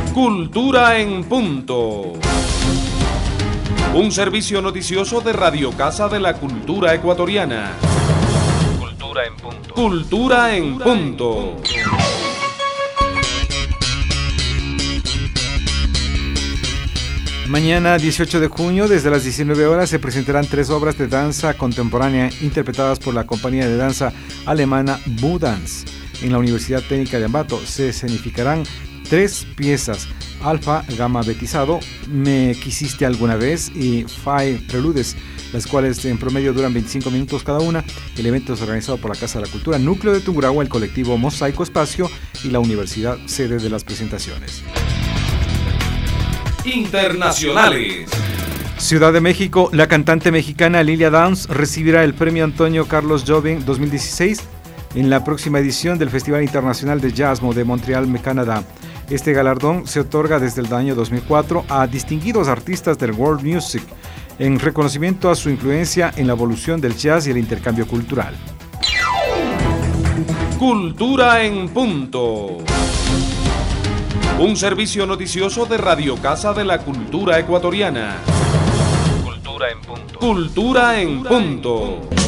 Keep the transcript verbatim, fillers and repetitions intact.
Cultura en punto. Un servicio noticioso de Radio Casa de la Cultura Ecuatoriana. Cultura en punto. Cultura en punto. Mañana, dieciocho de junio, desde las diecinueve horas, se presentarán tres obras de danza contemporánea interpretadas por la compañía de danza alemana Budans. En la Universidad Técnica de Ambato se escenificarán tres piezas: Alfa, Gamma Betizado, Me Quisiste Alguna Vez y Five Preludes, las cuales en promedio duran veinticinco minutos cada una. El evento es organizado por la Casa de la Cultura Núcleo de Tungurahua, el colectivo Mosaico Espacio y la universidad sede de las presentaciones. Internacionales. Ciudad de México, la cantante mexicana Lilia Downs recibirá el premio Antonio Carlos Jobim dos mil dieciséis en la próxima edición del Festival Internacional de Jazzmo de Montreal, Canadá. Este galardón se otorga desde el año dos mil cuatro a distinguidos artistas del world music en reconocimiento a su influencia en la evolución del jazz y el intercambio cultural. Cultura en punto. Un servicio noticioso de Radio Casa de la Cultura Ecuatoriana. Cultura en punto. Cultura en punto.